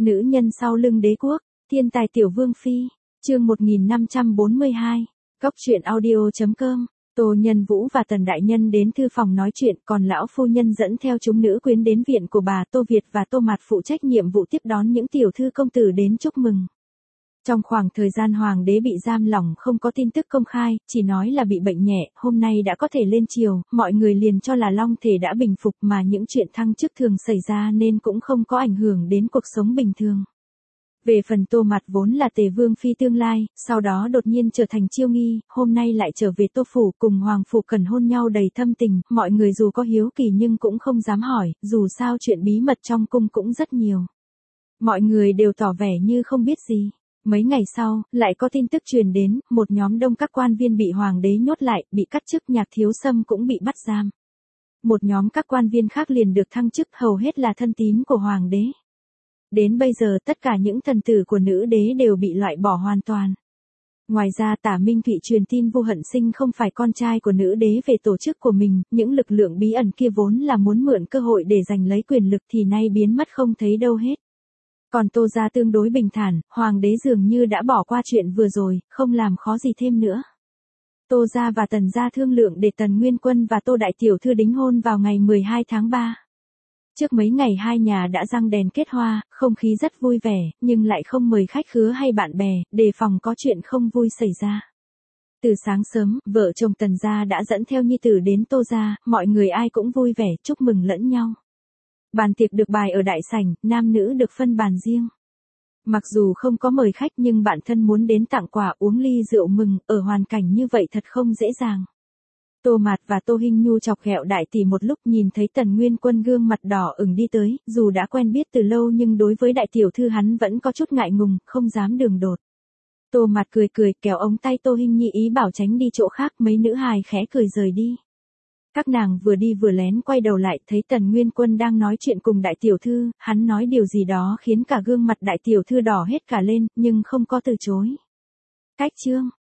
Nữ nhân sau lưng đế quốc, thiên tài tiểu vương phi, chương 1542, góc truyện audio.com. Tô Nhân Vũ và Tần Đại Nhân đến thư phòng nói chuyện, còn lão phu nhân dẫn theo chúng nữ quyến đến viện của bà Tô Việt và Tô Mạt phụ trách nhiệm vụ tiếp đón những tiểu thư công tử đến chúc mừng. Trong khoảng thời gian hoàng đế bị giam lỏng không có tin tức công khai, chỉ nói là bị bệnh nhẹ, hôm nay đã có thể lên triều, mọi người liền cho là long thể đã bình phục mà những chuyện thăng chức thường xảy ra nên cũng không có ảnh hưởng đến cuộc sống bình thường. Về phần Tô Mạt vốn là tề vương phi tương lai, sau đó đột nhiên trở thành chiêu nghi, hôm nay lại trở về Tô Phủ cùng Hoàng Phủ Cần hôn nhau đầy thâm tình, mọi người dù có hiếu kỳ nhưng cũng không dám hỏi, dù sao chuyện bí mật trong cung cũng rất nhiều. Mọi người đều tỏ vẻ như không biết gì. Mấy ngày sau, lại có tin tức truyền đến, một nhóm đông các quan viên bị hoàng đế nhốt lại, bị cắt chức, Nhạc Thiếu Sâm cũng bị bắt giam. Một nhóm các quan viên khác liền được thăng chức, hầu hết là thân tín của hoàng đế. Đến bây giờ tất cả những thần tử của nữ đế đều bị loại bỏ hoàn toàn. Ngoài ra Tả Minh Thụy truyền tin Vu Hận Sinh không phải con trai của nữ đế về tổ chức của mình, những lực lượng bí ẩn kia vốn là muốn mượn cơ hội để giành lấy quyền lực thì nay biến mất không thấy đâu hết. Còn Tô gia tương đối bình thản, hoàng đế dường như đã bỏ qua chuyện vừa rồi, không làm khó gì thêm nữa. Tô gia và Tần gia thương lượng để Tần Nguyên Quân và Tô Đại Tiểu Thư đính hôn vào ngày 12 tháng 3. Trước mấy ngày hai nhà đã răng đèn kết hoa, không khí rất vui vẻ, nhưng lại không mời khách khứa hay bạn bè, đề phòng có chuyện không vui xảy ra. Từ sáng sớm, vợ chồng Tần gia đã dẫn theo nhi tử đến Tô gia, mọi người ai cũng vui vẻ, chúc mừng lẫn nhau. Bàn tiệc được bày ở đại sảnh, nam nữ được phân bàn riêng. Mặc dù không có mời khách nhưng bạn thân muốn đến tặng quà uống ly rượu mừng, ở hoàn cảnh như vậy thật không dễ dàng. Tô Mạt và Tô Hinh Nhu chọc ghẹo đại tỷ một lúc, nhìn thấy Tần Nguyên Quân gương mặt đỏ ửng đi tới, dù đã quen biết từ lâu nhưng đối với đại tiểu thư hắn vẫn có chút ngại ngùng, không dám đường đột. Tô Mạt cười cười kéo ống tay Tô Hinh Nhi ý bảo tránh đi chỗ khác, mấy nữ hài khẽ cười rời đi. Các nàng vừa đi vừa lén quay đầu lại, thấy Tần Nguyên Quân đang nói chuyện cùng đại tiểu thư, hắn nói điều gì đó khiến cả gương mặt đại tiểu thư đỏ hết cả lên, nhưng không có từ chối. Cách chương